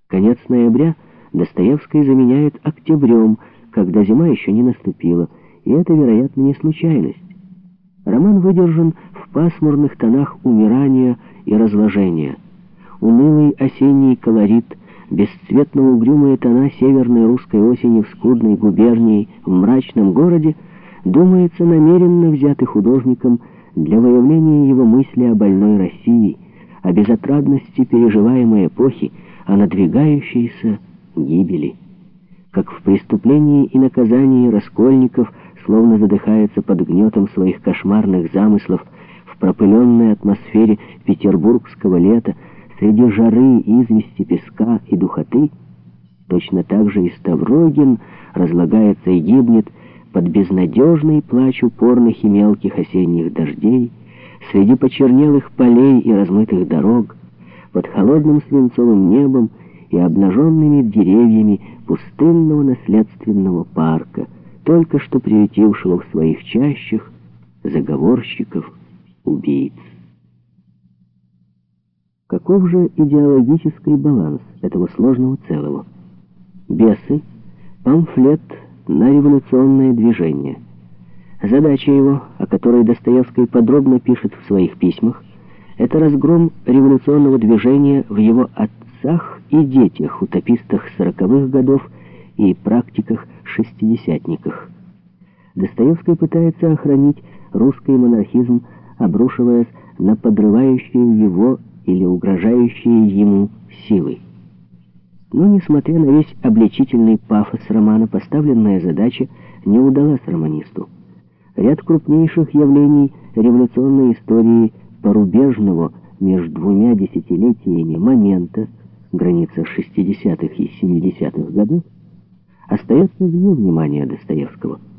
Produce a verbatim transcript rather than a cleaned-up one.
Конец ноября Достоевский заменяет октябрем, когда зима еще не наступила, и это, вероятно, не случайность. Роман выдержан в пасмурных тонах умирания и разложения. Унылый осенний колорит, бесцветно-угрюмые тона северной русской осени в скудной губернии, в мрачном городе, думается, намеренно взяты художником для выявления его мысли о больной России, о безотрадности переживаемой эпохи, о надвигающейся гибели. Как в «Преступлении и наказании» Раскольников словно задыхается под гнетом своих кошмарных замыслов в пропыленной атмосфере петербургского лета, среди жары, извести, песка и духоты, точно так же и Ставрогин разлагается и гибнет под безнадежный плач упорных и мелких осенних дождей, среди почернелых полей и размытых дорог, под холодным свинцовым небом и обнаженными деревьями пустынного наследственного парка, только что приютившего в своих чащах заговорщиков, убийц. Каков же идеологический баланс этого сложного целого? «Бесы» — памфлет на революционное движение. Задача его, о которой Достоевский подробно пишет в своих письмах, это разгром революционного движения в его отцах и детях, утопистах сороковых годов и практиках-шестидесятниках. Достоевский пытается охранить русский монархизм, обрушиваясь на подрывающие его или угрожающие ему силы. Но, несмотря на весь обличительный пафос романа, поставленная задача не удалась романисту. Ряд крупнейших явлений революционной истории порубежного между двумя десятилетиями момента, граница шестидесятых и семидесятых годов, остается вне внимания Достоевского.